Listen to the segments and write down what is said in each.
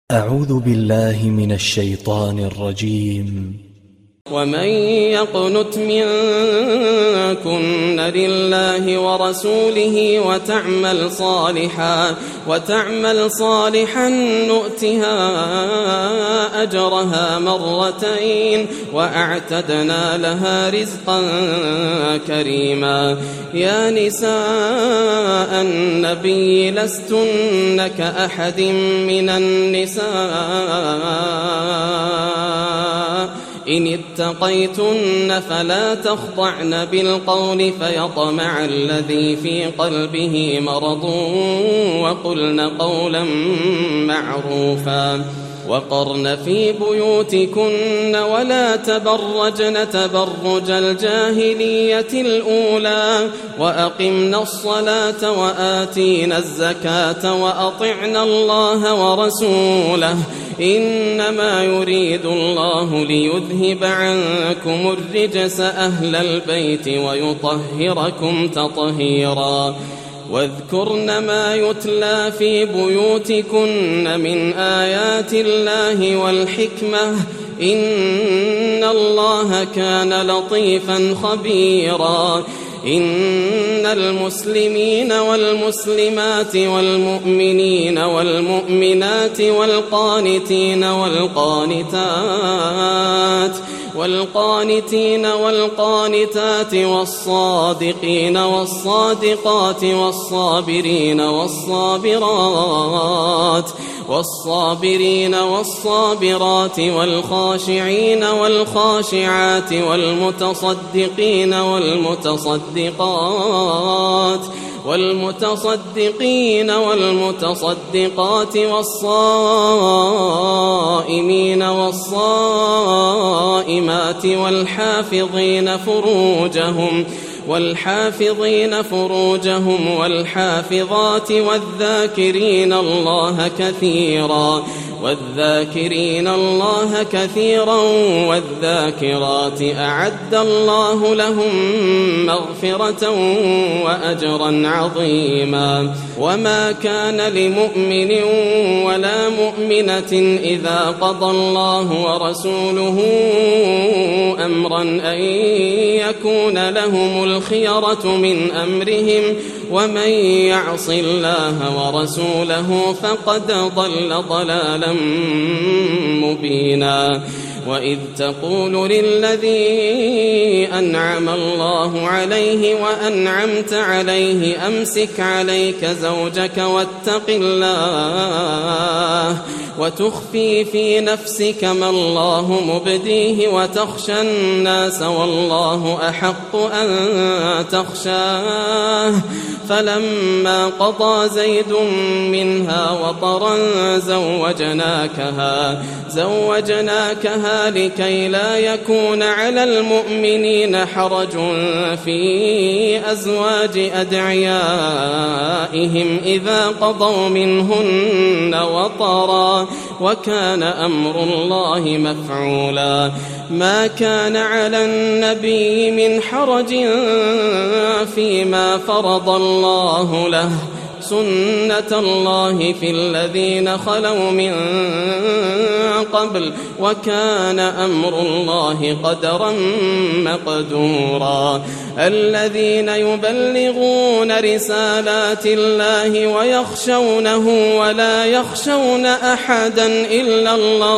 أعوذ بالله من الشيطان الرجيم. ومن يقنت منكن لله ورسوله وتعمل صالحا نؤتها أجرها مرتين وأعتدنا لها رزقا كريما. يا نساء النبي لستن كأحد من النساء إن اتقيتن فلا تخضعن بالقول فيطمع الذي في قلبه مرض وقلن قولا معروفا. وقرن في بيوتكن ولا تبرجن تبرج الجاهلية الأولى وأقمنا الصلاة وآتينا الزكاة وأطعنا الله ورسوله إنما يريد الله ليذهب عنكم الرجس أهل البيت ويطهركم تطهيرا. واذكرن ما يتلى في بيوتكن من آيات الله والحكمة إن الله كان لطيفا خبيرا. إن المسلمين والمسلمات والمؤمنين والمؤمنات والقانتين والقانتات والصادقين والصادقات والصابرين والصابرات والخاشعين والخاشعات والمتصدقين والمتصدقات والصائمين والصائمات والحافظين فروجهم والحافظات والذاكرين الله كثيرا والذاكرات أعد الله لهم مغفرة وأجرا عظيما. وما كان لمؤمن ولا مؤمنة إذا قضى الله ورسوله أمرا أن يكون لهم الخيرة من أمرهم ومن يعص الله ورسوله فقد ضل ضلالا مبينا. وإذ تقول للذي أنعم الله عليه وأنعمت عليه أمسك عليك زوجك واتق الله وتخفي في نفسك ما الله مبديه وتخشى الناس والله أحق أن تخشاه. فلما قضى زيد منها وطرا زوجناكها لكي لا يكون على المؤمنين حرج في أزواج أدعيائهم إذا قضوا منهن وطرا وكان أمر الله مفعولا. ما كان على النبي من حرج فيما فرض الله له سنة الله في الذين خلوا من قبل وكان أمر الله قدرا مقدورا. الذين يبلغون رسالات الله ويخشونه ولا يخشون أحدا إلا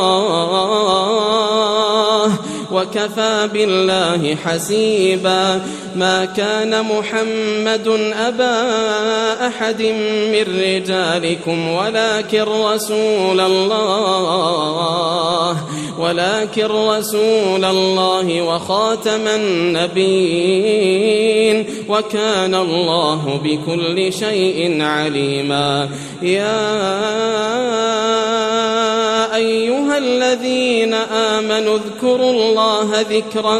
الله وكفى بالله حسيبا. ما كان محمد أبا أحد من رجالكم ولكن رسول الله وخاتم النبيين وكان الله بكل شيء عليما. يا أيها الذين آمنوا اذكروا الله ذكرا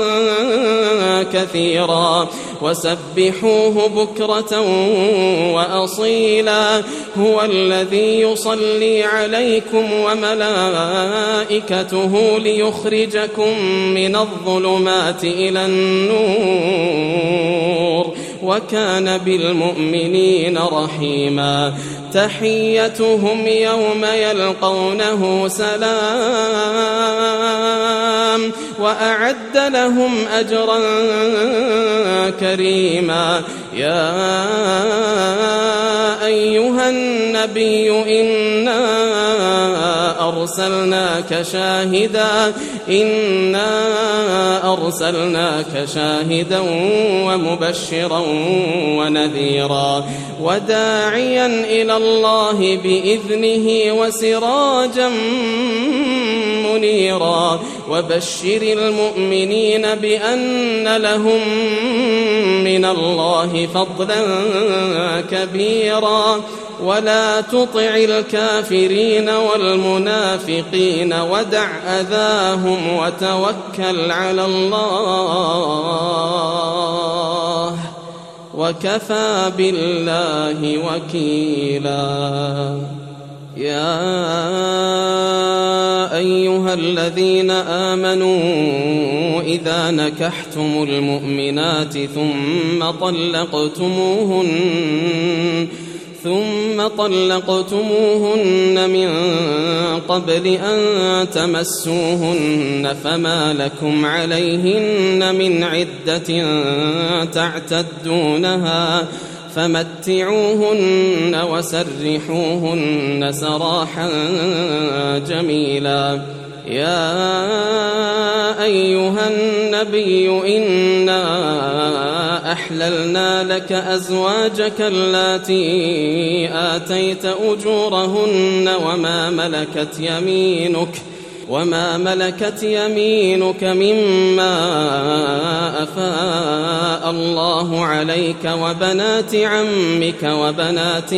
كثيرا وسبحوه بكرة وأصيلا. هو الذي يصلي عليكم وملائكته ليخرجكم من الظلمات إلى النور وكان بالمؤمنين رحيما تحيتهم يوم يلقونه سلام وأعد لهم أجرا كريما يا أيها النبي إنا أرسلناك شاهدا ومبشرا ونذيرا وداعيا إلى الله بإذنه وسراجا منيرا وبشر المؤمنين بأن لهم من الله فضلا كبيرا ولا تطع الكافرين والمنافقين ودع أذاهم وتوكل على الله وكفى بالله وكيلا يا أيها الذين آمنوا إذا نكحتم المؤمنات ثم طلقتموهن من قبل أن تمسوهن فما لكم عليهن من عدة تعتدونها فمتعوهن وسرحوهن سراحا جميلا يا أيها النبي إنا أحللنا لك أزواجك اللاتي آتيت أجورهن وما ملكت يمينك مما أفاء الله عليك وبنات عمك وبنات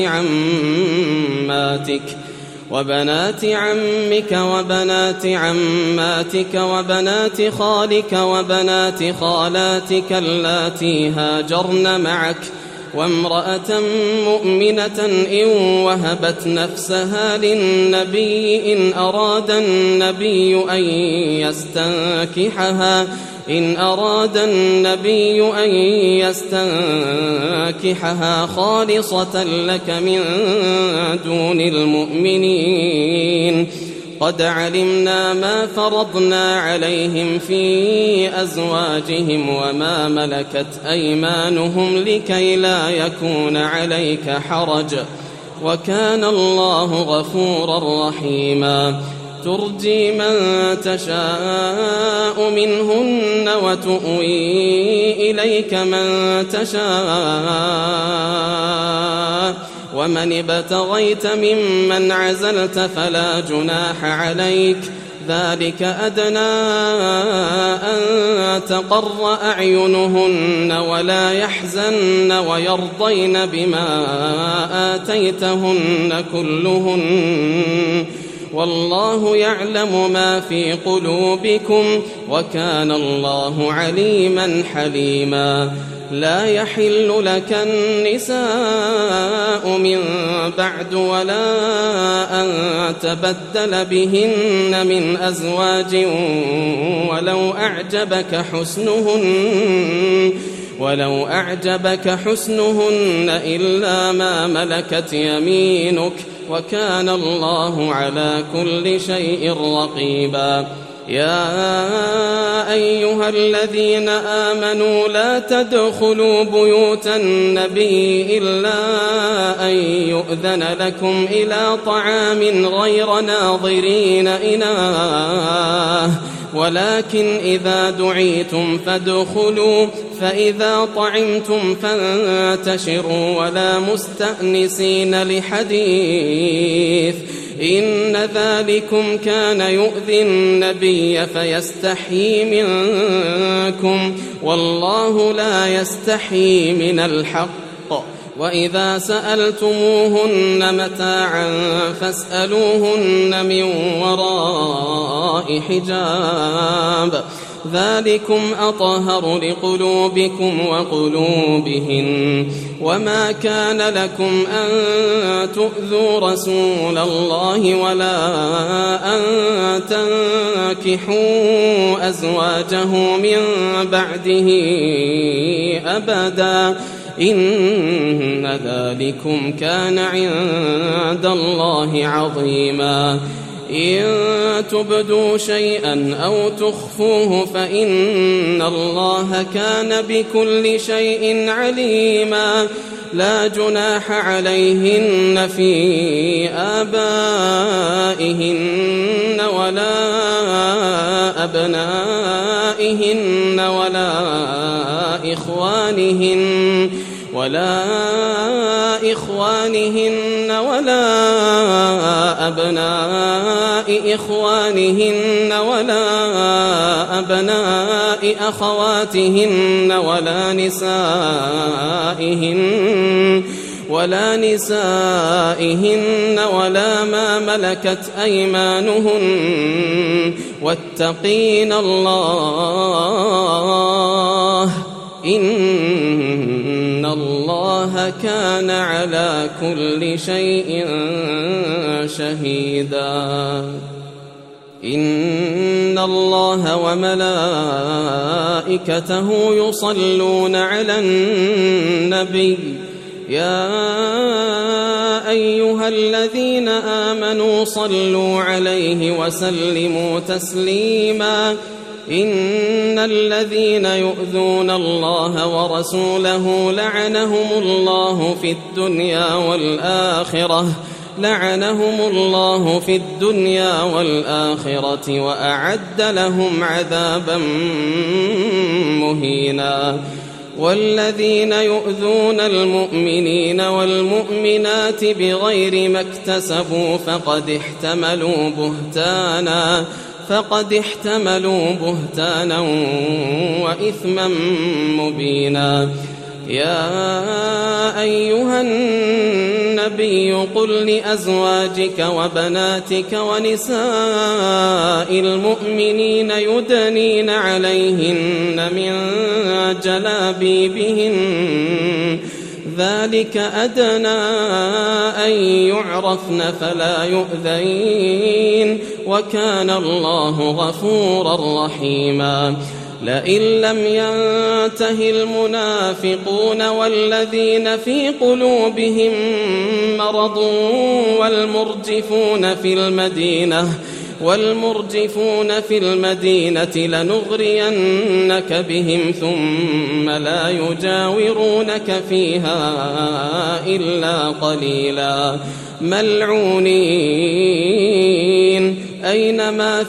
عماتك وبنات خالك وبنات خالاتك اللاتي هاجرن معك وامرأة مؤمنة إن وهبت نفسها للنبي إن أراد النبي أن يستنكحها خالصة لك من دون المؤمنين قد علمنا ما فرضنا عليهم في أزواجهم وما ملكت أيمانهم لكي لا يكون عليك حرج وكان الله غفورا رحيما ترجي من تشاء منهن وتؤوي إليك من تشاء ومن ابتغيت ممن عزلت فلا جناح عليك ذلك أدنى أن تقر أعينهن ولا يحزن ويرضين بما آتيتهن كلهن والله يعلم ما في قلوبكم وكان الله عليما حليما لا يحل لك النساء من بعد ولا أن تبدل بهن من أزواج ولو أعجبك حسنهن إلا ما ملكت يمينك وكان الله على كل شيء رقيبا يا أيها الذين آمنوا لا تدخلوا بيوت النبي إلا أن يؤذن لكم إلى طعام غير ناظرين إناه ولكن إذا دعيتم فادخلوا فإذا طعمتم فانتشروا ولا مستأنسين لحديث إن ذلكم كان يؤذي النبي فيستحيي منكم والله لا يستحيي من الحق وإذا سألتموهن متاعا فاسألوهن من وراء حجاب ذلكم أطهر لقلوبكم وقلوبهن وما كان لكم أن تؤذوا رسول الله ولا أن تنكحوا أزواجه من بعده أبدا إن ذلكم كان عند الله عظيما إن تبدوا شيئا أو تخفوه فإن الله كان بكل شيء عليما لا جناح عليهن في آبائهن ولا أبنائهن ولا إخوانهن ولا أبناء إخوانهن ولا أبناء أخواتهن ولا نسائهن ولا ما ملكت أيمانهن واتقين الله إن الله كان على كل شيء شهيدا إن الله وملائكته يصلون على النبي يا أيها الذين آمنوا صلوا عليه وسلموا تسليما إن الذين يؤذون الله ورسوله لعنهم الله في الدنيا والآخرة وأعد لهم عذابا مهينا والذين يؤذون المؤمنين والمؤمنات بغير ما اكتسبوا فقد احتملوا بهتانا وإثما مبينا يا أيها النبي قل لأزواجك وبناتك ونساء المؤمنين يدنين عليهن من جلابيبهن ذلك أدنى أن يعرفن فلا يؤذين وكان الله غفورا رحيما لئن لم ينته المنافقون والذين في قلوبهم مرض والمرجفون في المدينة لنغرينك بهم ثم لا يجاورونك فيها إلا قليلا ملعونين أينما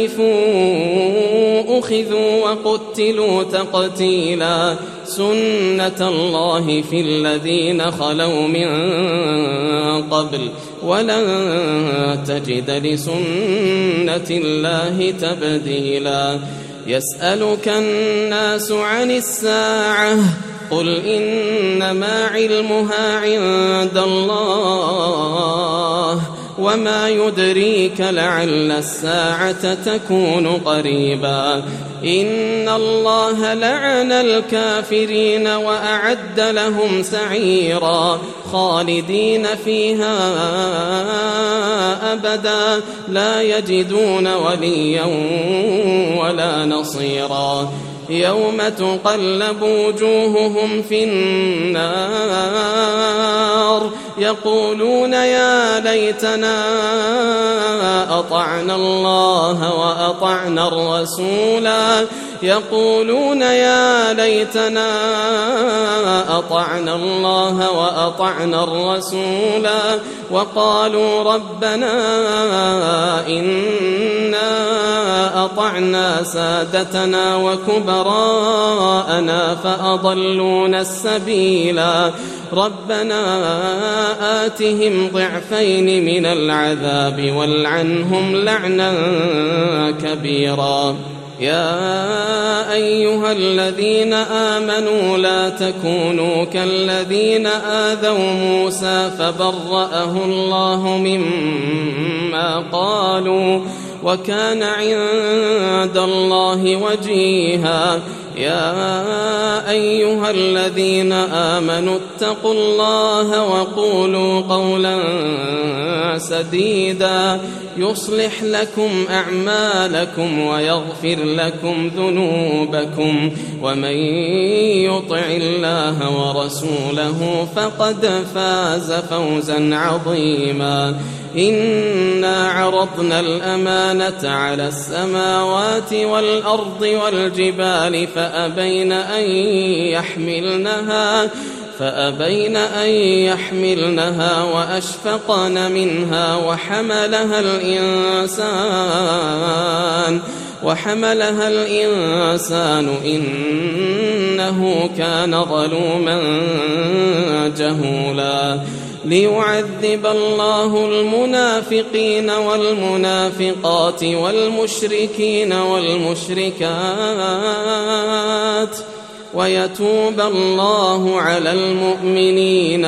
ثقفوا أخذوا وقتلوا تقتيلا سنة الله في الذين خلوا من قبل ولن تجد لسنة الله تبديلا يسألك الناس عن الساعة قل إنما علمها عند الله وما يدريك لعل الساعة تكون قريبا إن الله لعن الكافرين وأعد لهم سعيرا خالدين فيها أبدا لا يجدون وليا ولا نصيرا يوم تقلب وجوههم في النار يقولون يا ليتنا أطعنا الله وأطعنا الرسولا يقولون يا ليتنا أطعنا الله وأطعنا الرسولا وقالوا ربنا إنا أطعنا سادتنا وكبراءنا فأضلونا السبيلا ربنا آتهم ضعفين من العذاب والعنهم لعنا كبيرا يا أيها الذين آمنوا لا تكونوا كالذين آذوا موسى فبرأه الله مما قالوا وكان عند الله وجيها يا أيها الذين آمنوا اتقوا الله وقولوا قولا سديدا يصلح لكم أعمالكم ويغفر لكم ذنوبكم ومن يطع الله ورسوله فقد فاز فوزا عظيما إنا عرضنا الأمانة على السماوات والأرض والجبال فأبين أن يحملنها وأشفقن منها وحملها الإنسان إنه كان ظلوما جهولا ليعذب الله المنافقين والمنافقات والمشركين والمشركات ويتوب الله على المؤمنين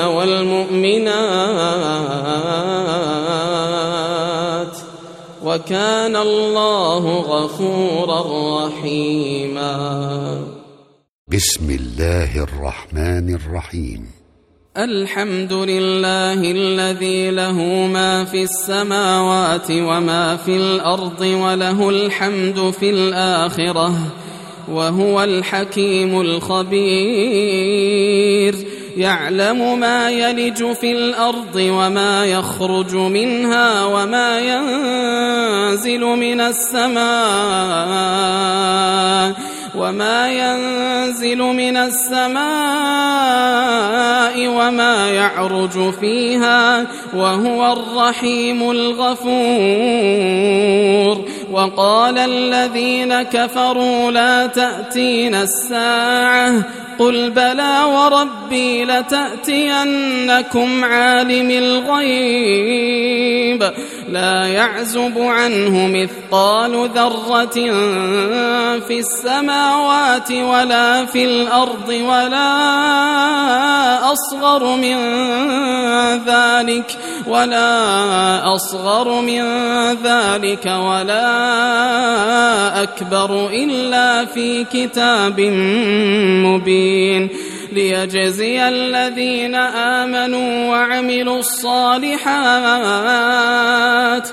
والمؤمنات وكان الله غفورا رحيما. بسم الله الرحمن الرحيم. الحمد لله الذي له ما في السماوات وما في الأرض وله الحمد في الآخرة وهو الحكيم الخبير يعلم ما يلج في الأرض وما يخرج منها وما ينزل من السماء وما يعرج فيها وهو الرحيم الغفور. وقال الذين كفروا لا تأتينا الساعة قل بلى وربي لتأتينكم عالم الغيب لا يعزب عنه مثقال ذرة في السماوات ولا في الأرض ولا أصغر من ذلك ولا أكبر إلا في كتاب مبين ليجزي الذين آمنوا وعملوا الصالحات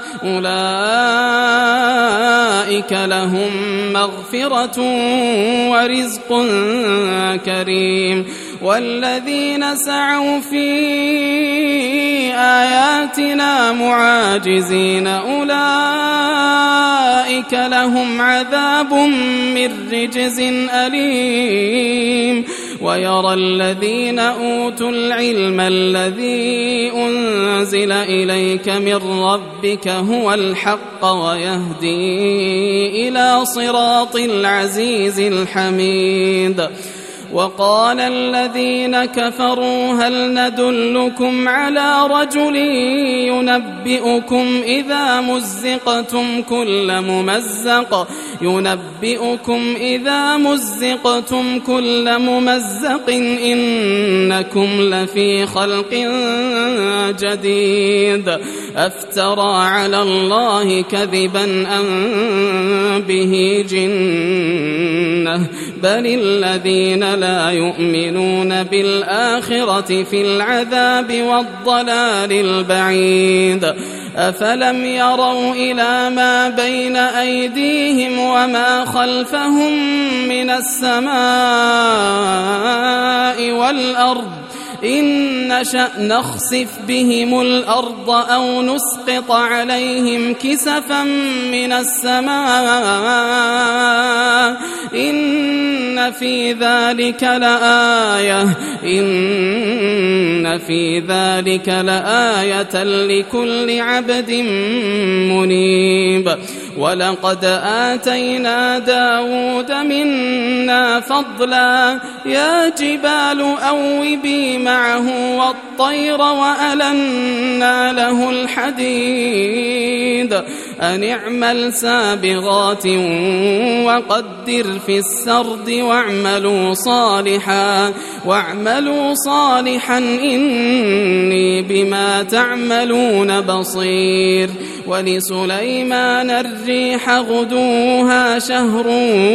أولئك لهم مغفرة ورزق كريم والذين سعوا في آياتنا معاجزين أولئك لهم عذاب من رجز أليم. ويرى الذين أوتوا العلم الذي أنزل إليك من ربك هو الحق ويهدي إلى صراط العزيز الحميد. وقال الذين كفروا هل ندلكم على رجل ينبئكم إذا مزقتم كل ممزق إنكم لفي خلق جديد أفترى على الله كذبا أم به جنة بل الذين لا يؤمنون بالآخرة في العذاب والضلال البعيد. أفلم يروا إلى ما بين أيديهم وما خلفهم من السماء والأرض إن نشأ نخسف بهم الأرض أو نسقط عليهم كسفا من السماء إن في ذلك لآية لكل عبد منيب. ولقد آتينا داود منا فضلا يا جبال أوبي معه والطير وألنا له الحديد أن اعمل سابغات وقدر في السرد واعملوا صالحا إني بما تعملون بصير. ولسليمان الريح غدوها شهر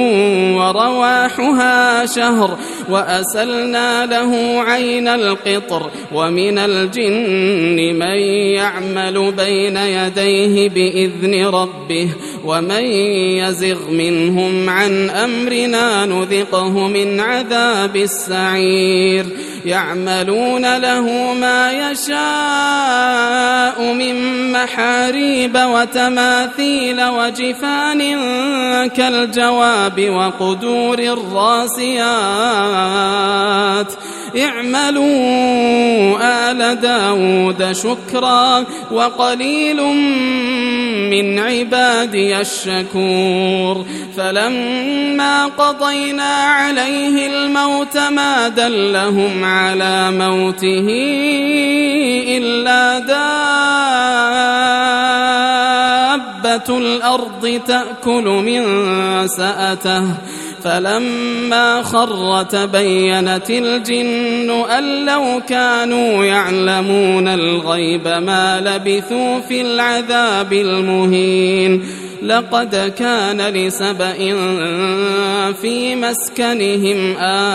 ورواحها شهر وأسلنا له عين القطر ومن الجن من يعمل بين يديه بإذن ربه ومن يزغ منهم عن أمرنا نذقه من عذاب السعير. يعملون له ما يشاء من محاريب وتماثيل وجفان كالجواب وقدور الراسيات. اعملوا آل داود شكرا وقليل من عبادي الشكور. فلما قضينا عليه الموت ما دلهم على موته إلا دابة الأرض تأكل من سأته. فلما خر تبينت الجن أن لو كانوا يعلمون الغيب ما لبثوا في العذاب المهين. لقد كان لسبإ في مسكنهم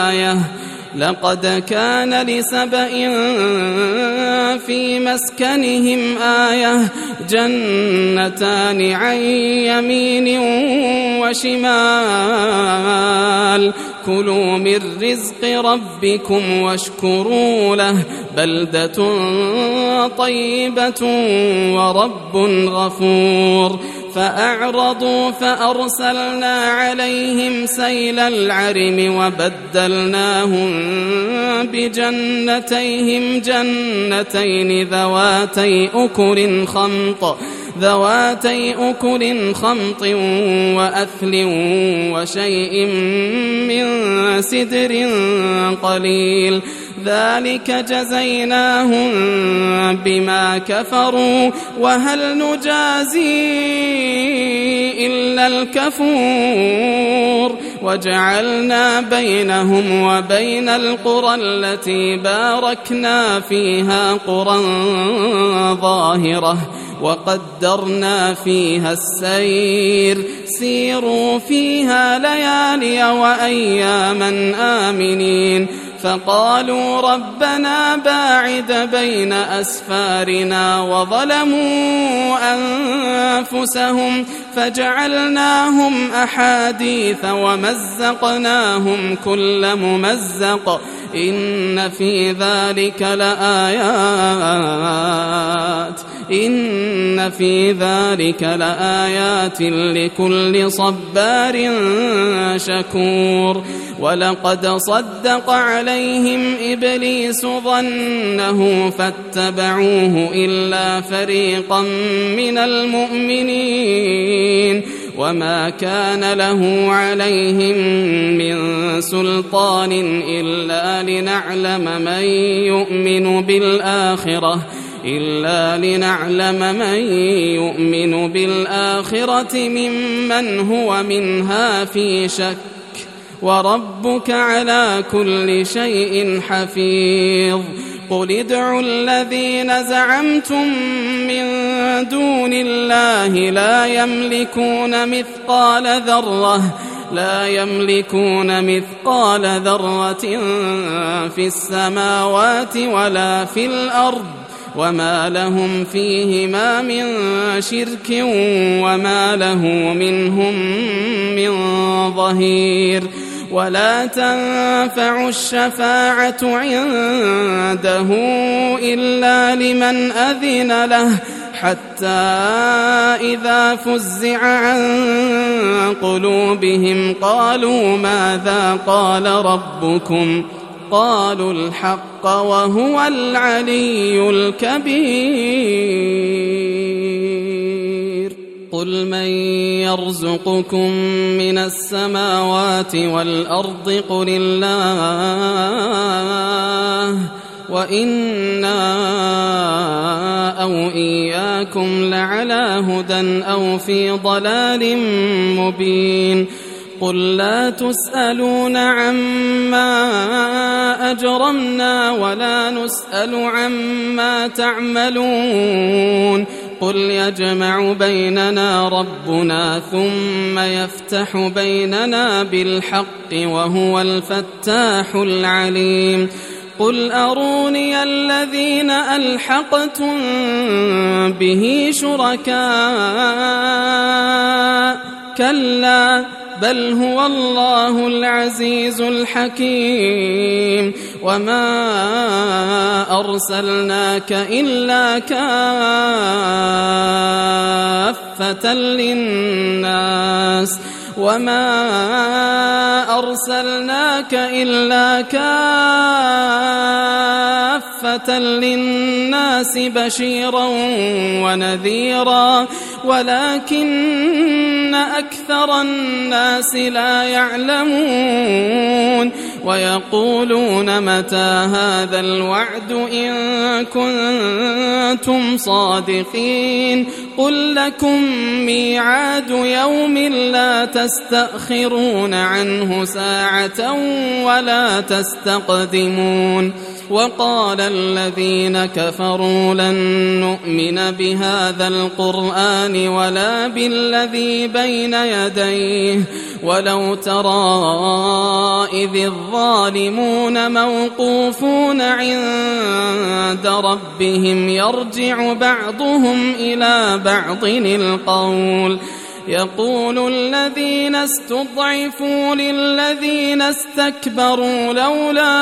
آية جنتان عن يمين وشمال كلوا من رزق ربكم واشكروا له بلدة طيبة ورب غفور. فأعرضوا فأرسلنا عليهم سيل العرم وبدلناهم بجنتيهم جنتين ذواتي أكل خمط وأثل وشيء من سدر قليل. ذلك جزيناهم بما كفروا وهل نجازي إلا الكفور. وجعلنا بينهم وبين القرى التي باركنا فيها قرى ظاهرة وقدرنا فيها السير سيروا فيها ليالي وأياما آمنين. فقالوا ربنا باعد بين أسفارنا وظلموا أنفسهم فجعلناهم أحاديث ومزقناهم كل ممزق إن في ذلك لآيات لكل صبار شكور. ولقد صدق عليهم إبليس ظنه فاتبعوه إلا فريقا من المؤمنين وما كان له عليهم من سلطان إلا لنعلم من يؤمن بالآخرة ممن هو منها في شك وربك على كل شيء حفيظ. قل ادعوا الذين زعمتم من دون الله لا يملكون مثقال ذرة في السماوات ولا في الأرض وما لهم فيهما من شرك وما له منهم من ظهير. ولا تنفع الشفاعة عنده إلا لمن أذن له حتى إذا فزع عن قلوبهم قالوا ماذا قال ربكم قالوا الحق وهو العلي الكبير. قل من يرزقكم من السماوات والأرض قل الله وإنا أو إياكم لعلى هدى أو في ضلال مبين قل لا تسألون عما أجرمنا ولا نسأل عما تعملون قل يجمع بيننا ربنا ثم يفتح بيننا بالحق وهو الفتاح العليم قل أروني الذين ألحقتم به شركاء كلا بل هو الله العزيز الحكيم وما أرسلناك إلا كافة للناس بشيرا ونذيرا ولكن أكثر الناس لا يعلمون ويقولون متى هذا الوعد إن كنتم صادقين قل لكم ميعاد يوم لا تستأخرون عنه ساعة ولا تستقدمون وقال الذين كفروا لن نؤمن بهذا القرآن ولا بالذي بين يديه ولو ترى إذ الظالمون موقوفون عند ربهم يرجع بعضهم إلى بعض القول يقول الذين استضعفوا للذين استكبروا لولا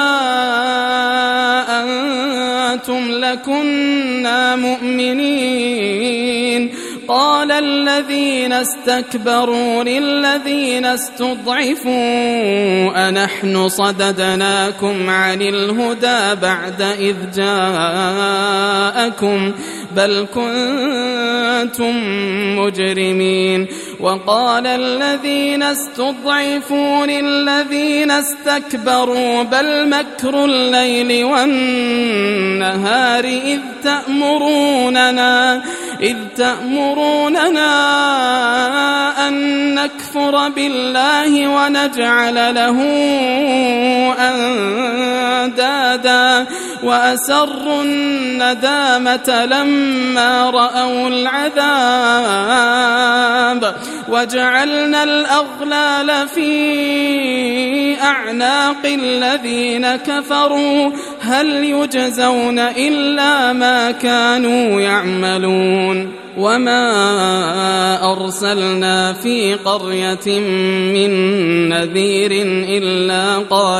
أنتم لكنا مؤمنين قال الذين استكبروا للذين استضعفوا أنحن صددناكم عن الهدى بعد إذ جاءكم بل كنتم مجرمين وقال الذين استضعفوا للذين استكبروا بل مكر الليل والنهار إذ تأمروننا أن نكفر بالله ونجعل له أندادا وأسروا الندامة لما رأوا العذاب وجعلنا الأغلال في أعناق الذين كفروا هل يجزون إلا ما كانوا يعملون وما أرسلنا في قرية من نذير إلا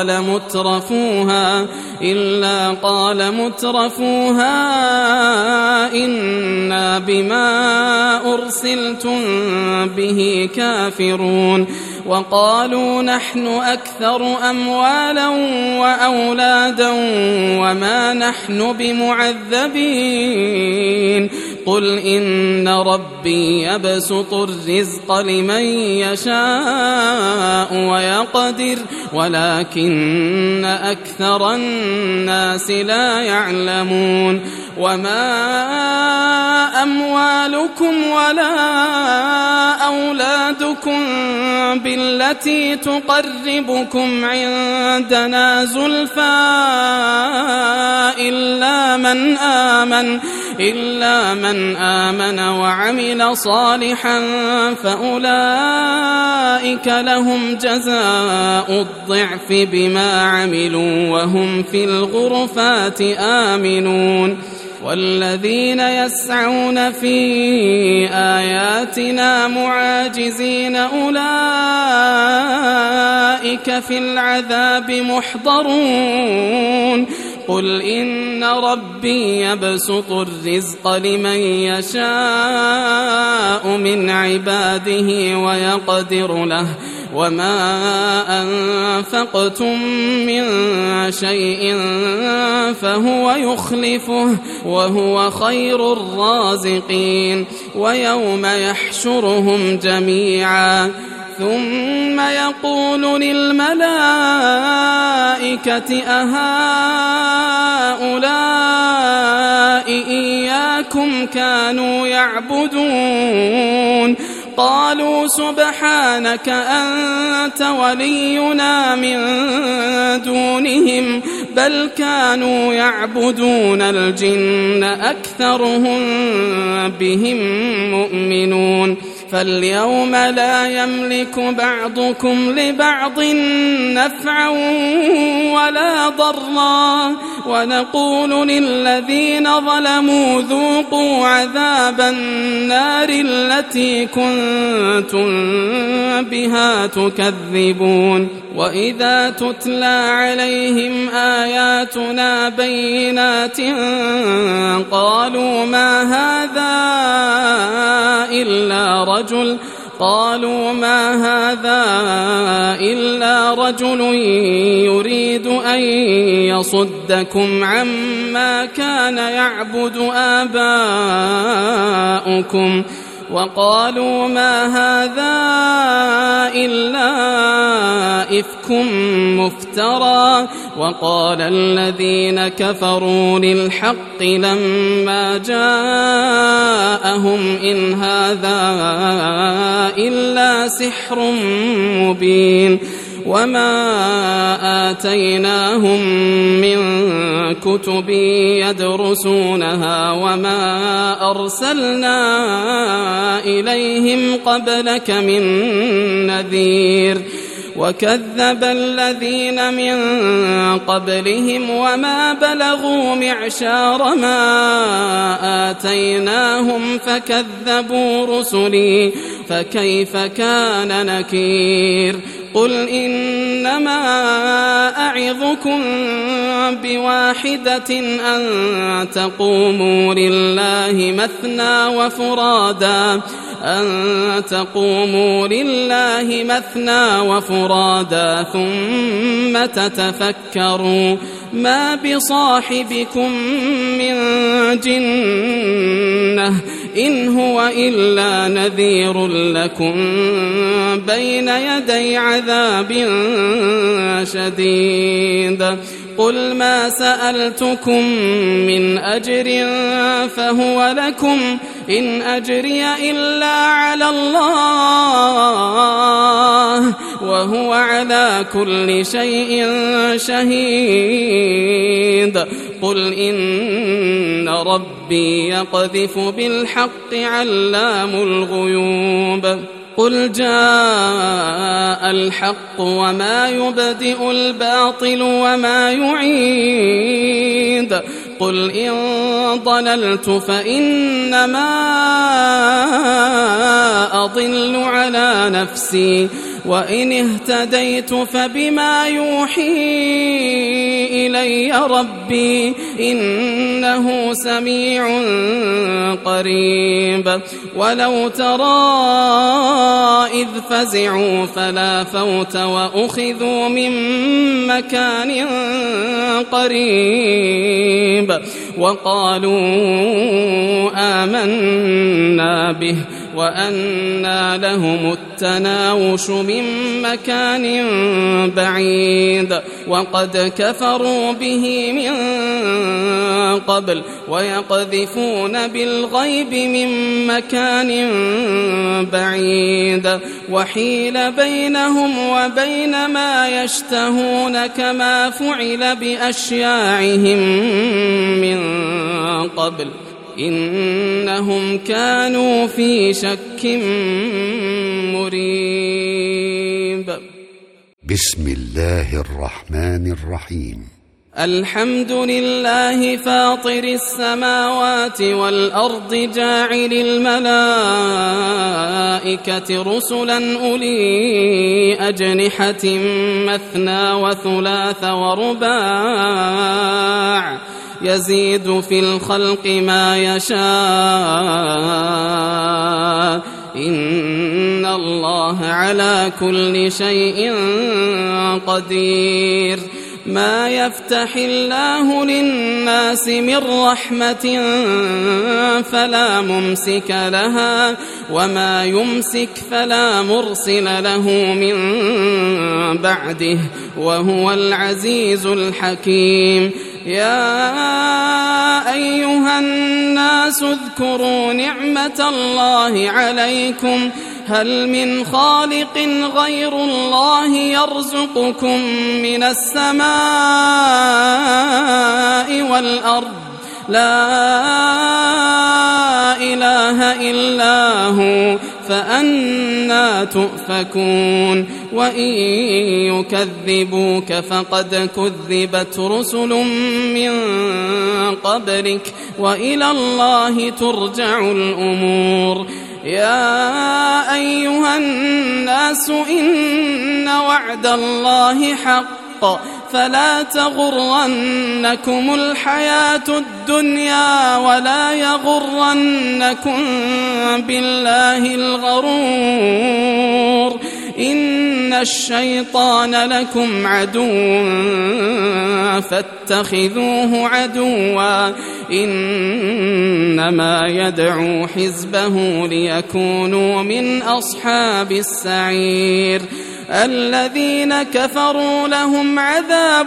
قال مترفوها إنا بما أرسلتم به كافرون وقالوا نحن أكثر أموالا وأولادا وما نحن بمعذبين قل إن ربي يبسط الرزق لمن يشاء ويقدر ولكن أكثر الناس لا يعلمون وما أموالكم ولا أولادكم بالتي تقربكم عندنا زلفى إلا من آمن وعمل صالحا فأولئك لهم جزاء الضعف بما عملوا وهم في الغرفات آمنون والذين يسعون في آياتنا معاجزين أولئك في العذاب محضرون قل إن ربي يبسط الرزق لمن يشاء من عباده ويقدر له وما أنفقتم من شيء فهو يخلفه وهو خير الرازقين ويوم يحشرهم جميعا ثم يقول للملائكة أهؤلاء إياكم كانوا يعبدون قالوا سبحانك أنت ولينا من دونهم بل كانوا يعبدون الجن أكثرهم بهم مؤمنون فاليوم لا يملك بعضكم لبعض نفعا ولا ضرا ونقول للذين ظلموا ذوقوا عذاب النار التي كنتم بها تكذبون وإذا تتلى عليهم آياتنا بينات قالوا ما هذا إلا رجل يريد أن يصدكم عما كان يعبد آباؤكم وقالوا ما هذا إلا إفك مفترى وقال الذين كفروا للحق لما جاءهم إن هذا إلا سحر مبين وما آتيناهم من كتب يدرسونها وما أرسلنا إليهم قبلك من نذير وكذب الذين من قبلهم وما بلغوا معشار ما آتيناهم فكذبوا رسلي فكيف كان نكير قل إنما أعظكم بواحدة أن تقوموا لله مثنى وفرادا ثم تتفكروا ما بصاحبكم من جنة إن هو إلا نذير لكم بين يدي عذاب شديد قل ما سألتكم من أجر فهو لكم إن أجري إلا على الله وهو على كل شيء شهيد قل إن ربي يقذف بالحق علام الغيوب قل جاء الحق وما يبدئ الباطل وما يعيد قل إن ضللت فإنما أضل على نفسي وإن اهتديت فبما يوحي إلي ربي إنه سميع قريب ولو ترى إذ فزعوا فلا فوت وأخذوا من مكان قريب وقالوا آمنا به وأنى لهم التناوش من مكان بعيد وقد كفروا به من قبل ويقذفون بالغيب من مكان بعيد وحيل بينهم وبين ما يشتهون كما فعل بأشياعهم من قبل إنهم كانوا في شك مريب. بسم الله الرحمن الرحيم. الحمد لله فاطر السماوات والأرض جاعل الملائكة رسلا أولي أجنحة مثنى وثلاث ورباع يزيد في الخلق ما يشاء إن الله على كل شيء قدير ما يفتح الله للناس من رحمة فلا ممسك لها وما يمسك فلا مرسل له من بعده وهو العزيز الحكيم. يا أيها الناس اذكروا نعمة الله عليكم هل من خالق غير الله يرزقكم من السماء والأرض لا إله إلا هو فأنى تؤفكون. وإن يكذبوك فقد كذبت رسل من قبلك وإلى الله ترجع الأمور. يا أيها الناس إن وعد الله حق فلا تغرنكم الحياة الدنيا ولا يغرنكم بالله الغرور. إن الشيطان لكم عدو فاتخذوه عدوا إنما يدعو حزبه ليكونوا من أصحاب السعير. الذين كفروا لهم عذاب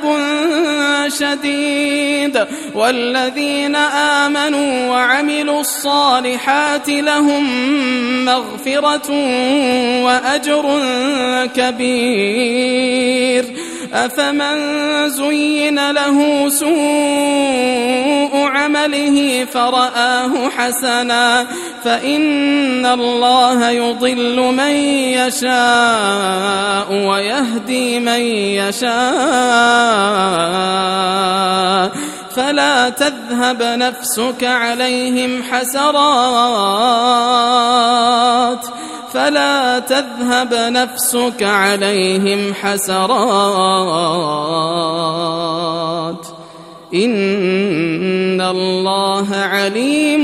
شديد والذين آمنوا وعملوا الصالحات لهم مغفرة وأجر كبير. أفمن زين له سوء عمله فرآه حسنا فإن الله يضل من يشاء ويهدي من يشاء فلا تذهب نفسك عليهم حسرات إن الله عليم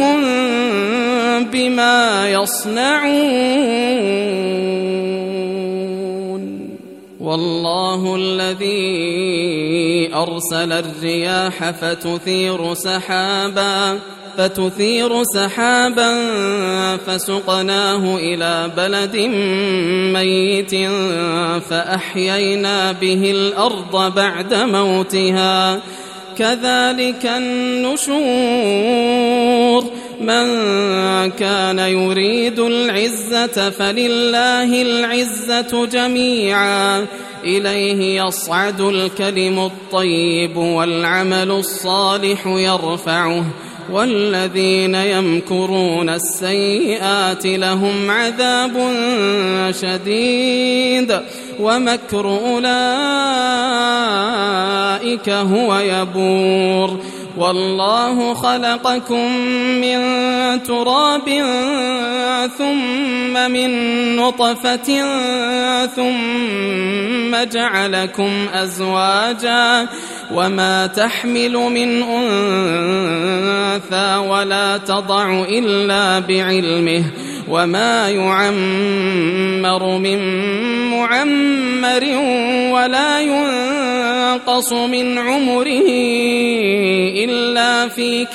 بما يصنعون. والله الذي أرسل الرياح فتثير سحابا فسقناه إلى بلد ميت فأحيينا به الأرض بعد موتها كذلك النشور. من كان يريد العزة فلله العزة جميعا إليه يصعد الكلم الطيب والعمل الصالح يرفعه والذين يمكرون السيئات لهم عذاب شديد ومكر أولئك هو يبور. والله خلقكم من تراب ثم من نطفة ثم جعلكم أزواجا وما تحمل من أنثى ولا تضع إلا بعلمه وما يعمر من معمر ولا ينقص من عمره إلا في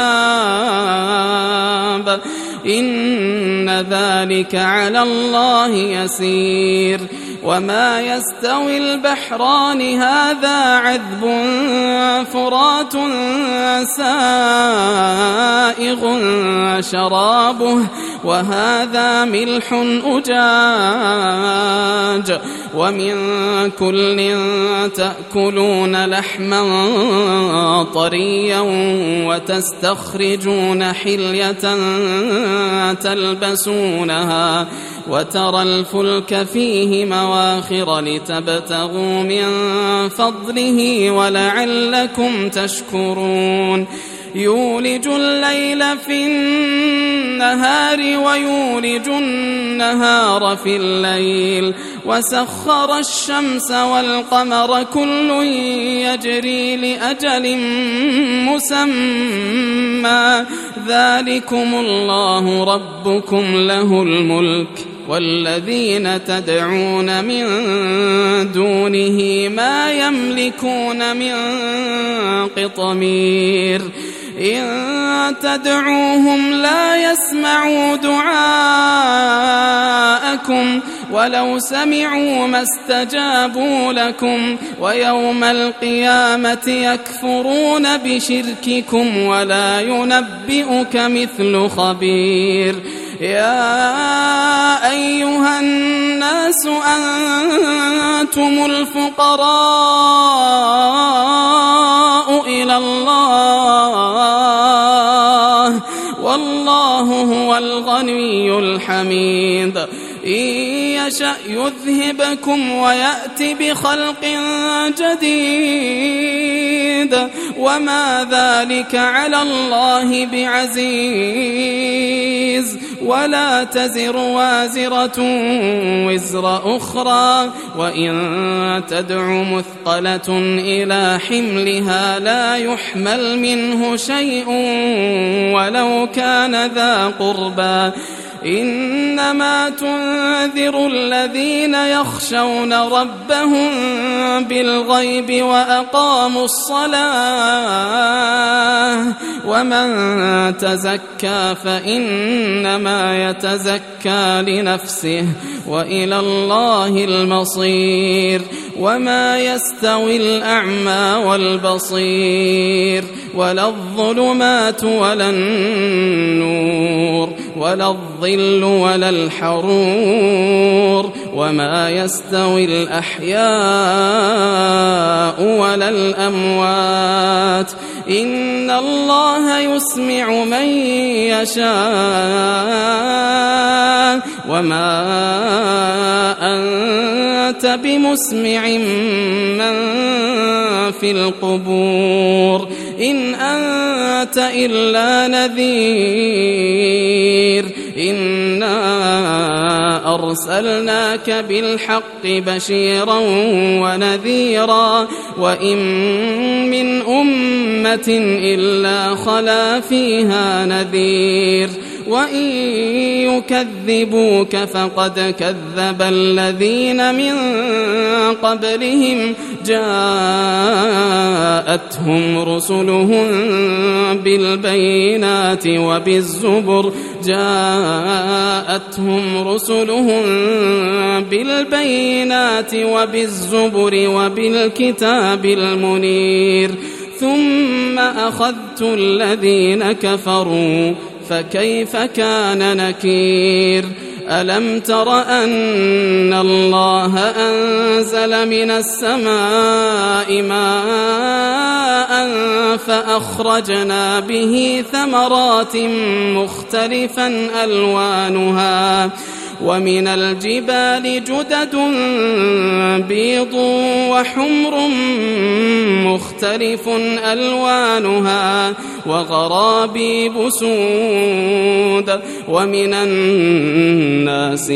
كتاب إن ذلك على الله يسير. وما يستوي البحران هذا عذب فرات سائغ شرابه وهذا ملح أجاج ومن كل تأكلون لحما طريا وتستخرجون حلية تلبسونها وترى الفلك فيه مواخر لتبتغوا من فضله ولعلكم تشكرون. يولج الليل في النهار ويولج النهار في الليل وسخر الشمس والقمر كل يجري لأجل مسمى ذلكم الله ربكم له الملك والذين تدعون من دونه ما يملكون من قطمير إن تدعوهم لا يسمعوا دعاءكم ولو سمعوا ما استجابوا لكم ويوم القيامة يكفرون بشرككم ولا ينبئك مثل خبير يا أيها الناس أنتم الفقراء إلى الله والله هو الغني الحميد إن يشأ يذهبكم ويأتي بخلق جديد وما ذلك على الله بعزيز ولا تزر وازرة وزر أخرى وإن تدع مثقلة إلى حملها لا يحمل منه شيء ولو كان ذا قربى إنما تنذر الذين يخشون ربهم بالغيب وأقاموا الصلاة ومن تزكى فإنما يتزكى لنفسه وإلى الله المصير وما يستوي الأعمى والبصير ولا الظلمات ولا النور ولا الظل ولا الحرور وما يستوي الأحياء ولا الأموات إن الله يسمع من يشاء وما أنت بمسمع من في القبور إن أنت إلا نذير إنا أرسلناك بالحق بشيرا ونذيرا وإن من أمة إلا خلا فيها نذير وإن يكذبوك فقد كذب الذين من قبلهم جاءتهم رسلهم بالبينات وبالزبر وبالكتاب المنير ثم أخذت الذين كفروا فكيف كان نكير ألم تر أن الله أنزل من السماء ماء فأخرجنا به ثمرات مختلفا ألوانها ومن الجبال جدد بيض وحمر مختلف ألوانها وغرابيب سود ومن الناس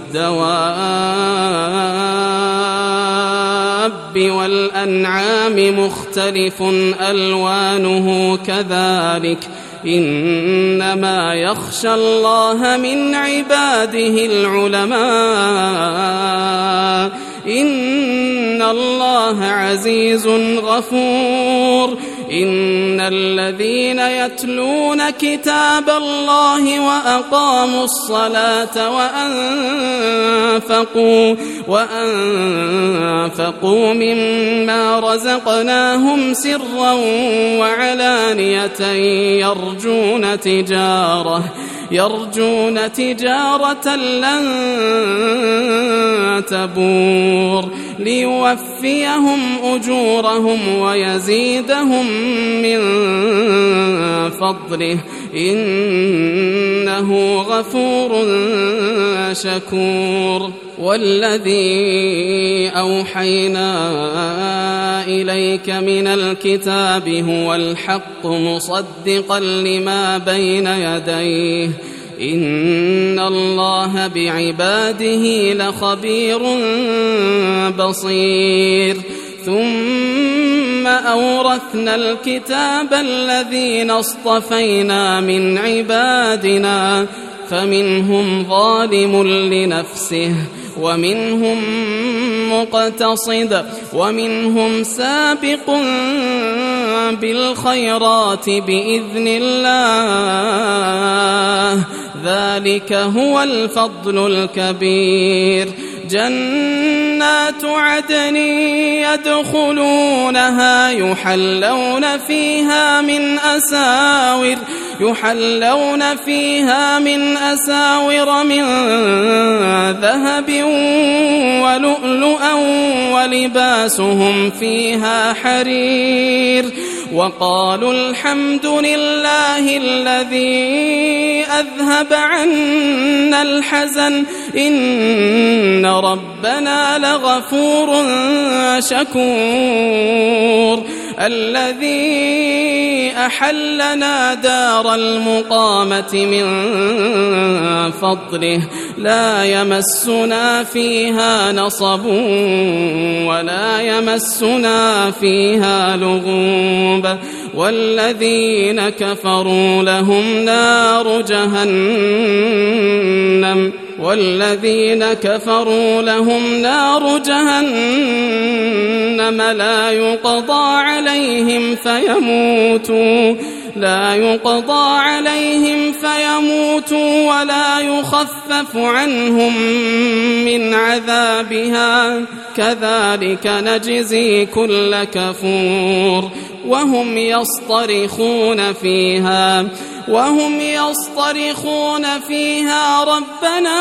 والدواب والأنعام مختلف ألوانه كذلك إنما يخشى الله من عباده العلماء إن الله عزيز غفور إن الذين يتلون كتاب الله وأقاموا الصلاة وأنفقوا مما رزقناهم سرا وعلانية يرجون تجارة لن تبور ليوفيهم أجورهم ويزيدهم من فضله إنه غفور شكور والذي أوحينا إليك من الكتاب هو الحق مصدقا لما بين يديه إن الله بعباده لخبير بصير ثم أورثنا الكتاب الذين اصطفينا من عبادنا فمنهم ظالم لنفسه ومنهم مقتصد ومنهم سابق بالخيرات بإذن الله ذلك هو الفضل الكبير جنات عدن يدخلونها يحلون فيها من أساور من ذهب ولؤلؤا ولباسهم فيها حرير وقالوا الحمد لله الذي أذهب عنا الحزن إن ربنا لغفور شكور الذي أحلنا دار المقامة من فضله لا يمسنا فيها نصب ولا يمسنا فيا لغوب والذين كفروا لهم نار جهنم لا يقضى عليهم فيموتوا ولا يخفف عنهم من عذابها كذلك نجزي كل كفور وهم يصطرخون فيها ربنا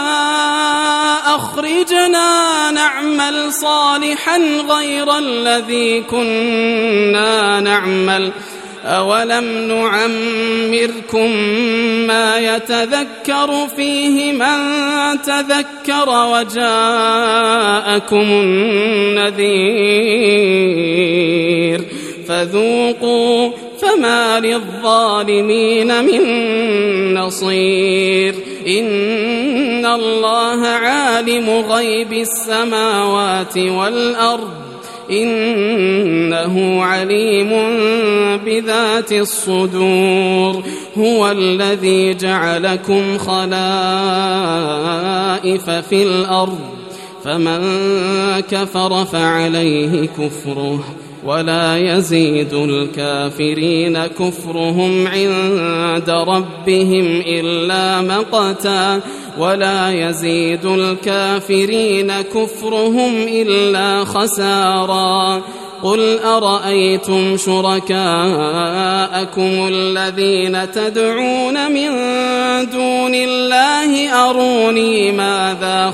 أخرجنا نعمل صالحا غير الذي كنا نعمل أولم نعمركم ما يتذكر فيه من تذكر وجاءكم النذير فذوقوا فما للظالمين من نصير إن الله عالم غيب السماوات والأرض إنه عليم بذات الصدور هو الذي جعلكم خلائف في الأرض فمن كفر فعليه كفره ولا يزيد الكافرين كفرهم عند ربهم إلا مقتا ولا يزيد الكافرين كفرهم إلا خسارا قل أرأيتم شركاءكم الذين تدعون من دون الله أروني ماذا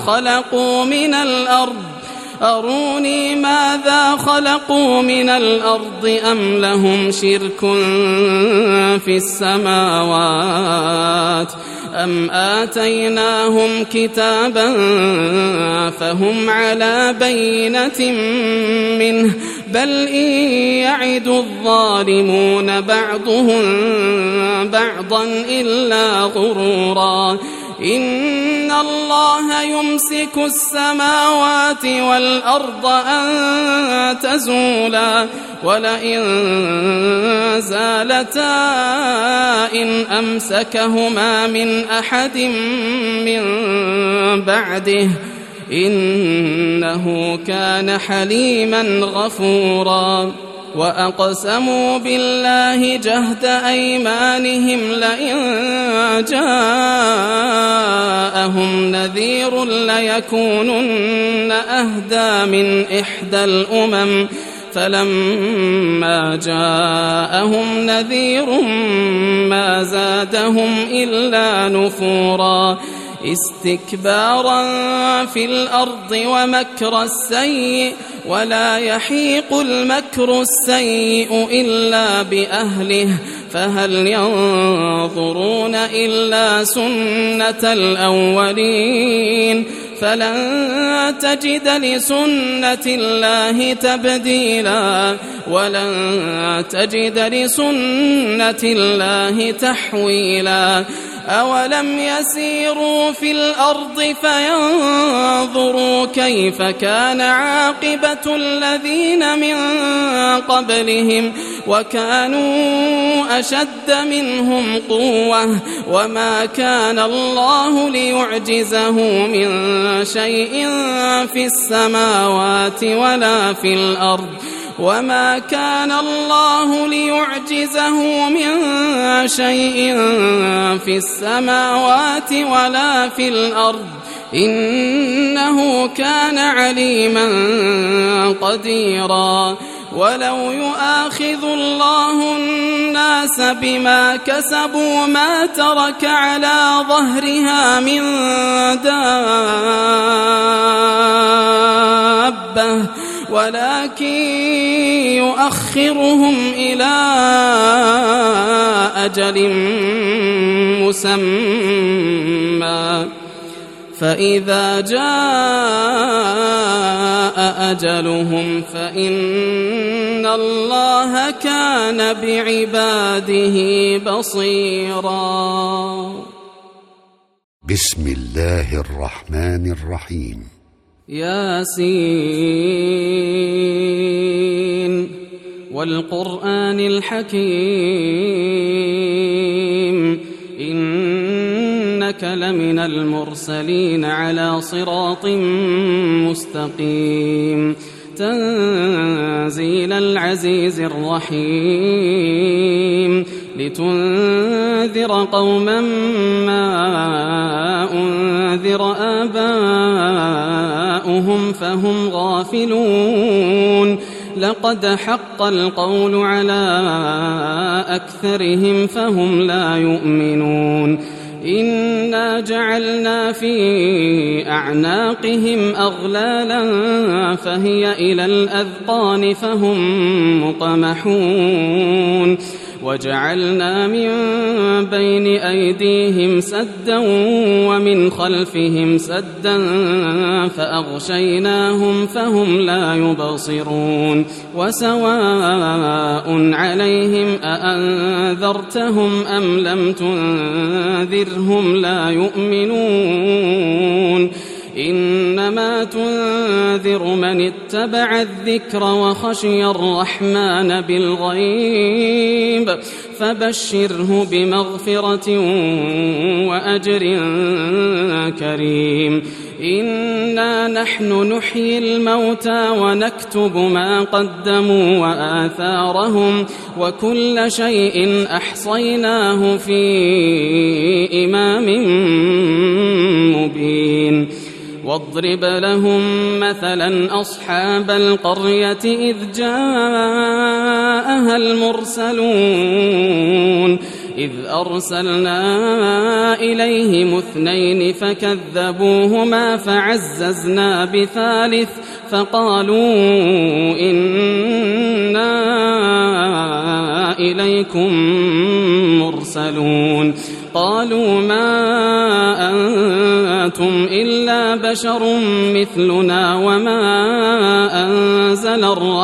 خلقوا من الأرض أم لهم شرك في السماوات أم آتيناهم كتابا فهم على بينة منه بل إن يعد الظالمون بعضهم بعضا إلا غرورا إن الله يمسك السماوات والأرض أن تزولا ولئن زالتا إن أمسكهما من أحد من بعده إنه كان حليما غفورا وأقسموا بالله جهد أيمانهم لئن جاءهم نذير ليكونن أهدى من إحدى الأمم فلما جاءهم نذير ما زادهم إلا نفورا استكبارا في الأرض ومكر السيء ولا يحيق المكر السيء إلا بأهله فهل ينظرون إلا سنة الأولين فلن تجد لسنة الله تبديلا ولن تجد لسنة الله تحويلا أولم يسيروا في الأرض فينظروا كيف كان عاقبة الذين من قبلهم وكانوا أشد منهم قوة وما كان الله ليعجزه من شيء في السماوات ولا في الأرض وما كان الله ليعجزه من شيء في السماوات ولا في الأرض إنه كان عليما قديرا ولو يؤاخذ الله الناس بما كسبوا ما ترك على ظهرها من دابة ولكن يؤخرهم إلى أجل مسمى فإذا جاء أجلهم فإن الله كان بعباده بصيرا. بسم الله الرحمن الرحيم. ياسين والقرآن الحكيم إنك لمن المرسلين على صراط مستقيم تنزيل العزيز الرحيم لتنذر قوما ما أنذر آباؤهم فهم غافلون لقد حق القول على أكثرهم فهم لا يؤمنون إنا جعلنا في أعناقهم أغلالا فهي إلى الأذقان فهم مقمحون وجعلنا من بين أيديهم سدا ومن خلفهم سدا فأغشيناهم فهم لا يبصرون وسواء عليهم أأنذرتهم أم لم تنذرهم لا يؤمنون إنما تنذر من اتبع الذكر وخشي الرحمن بالغيب فبشره بمغفرة وأجر كريم إنا نحن نحيي الموتى ونكتب ما قدموا وآثارهم وكل شيء أحصيناه في إمام مبين واضرب لهم مثلا أصحاب القرية إذ جاءها المرسلون إذ أرسلنا إليهم 2 فكذبوهما فعززنا بثالث فقالوا إنا إليكم مرسلون قالوا ما أنتم إلا بشر مثلنا وما أنزل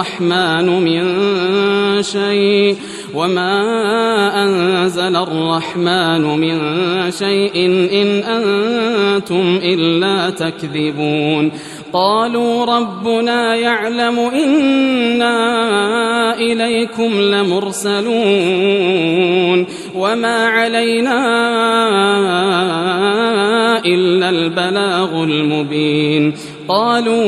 الرحمن من شيء إن أنتم إلا تكذبون قالوا ربنا يعلم إنا إليكم لمرسلون وما علينا إلا البلاغ المبين قالوا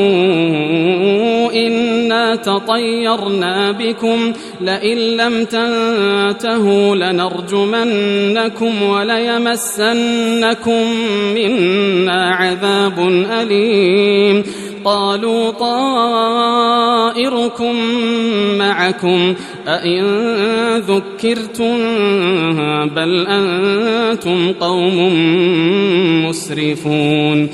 إنا تطيرنا بكم لئن لم تنتهوا لنرجمنكم وليمسنكم منا عذاب أليم قالوا طائركم معكم أئن ذكرتم بل أنتم قوم مسرفون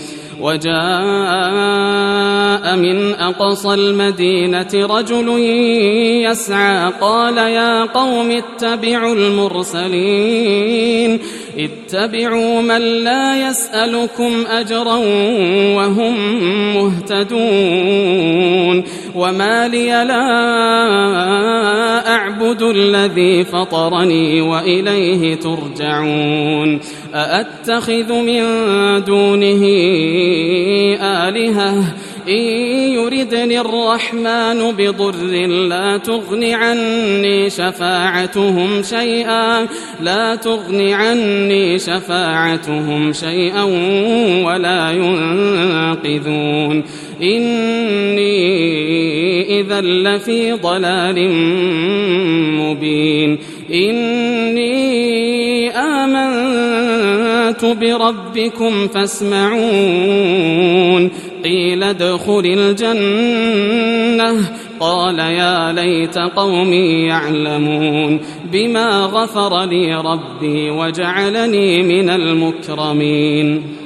وجاء من أقصى المدينة رجل يسعى قال يا قوم اتبعوا المرسلين اتبعوا من لا يسألكم أجرا وهم مهتدون وما لي لا أعبد الذي فطرني وإليه ترجعون أأتخذ من دونه آلهة إن يردني الرحمن بضر لا تغن عني شفاعتهم شيئا ولا ينقذون إني إذا لفي ضلال مبين إني آمنت بربكم فاسمعون قيل ادخل الجنة قال يا ليت قومي يعلمون بما غفر لي ربي وجعلني من المكرمين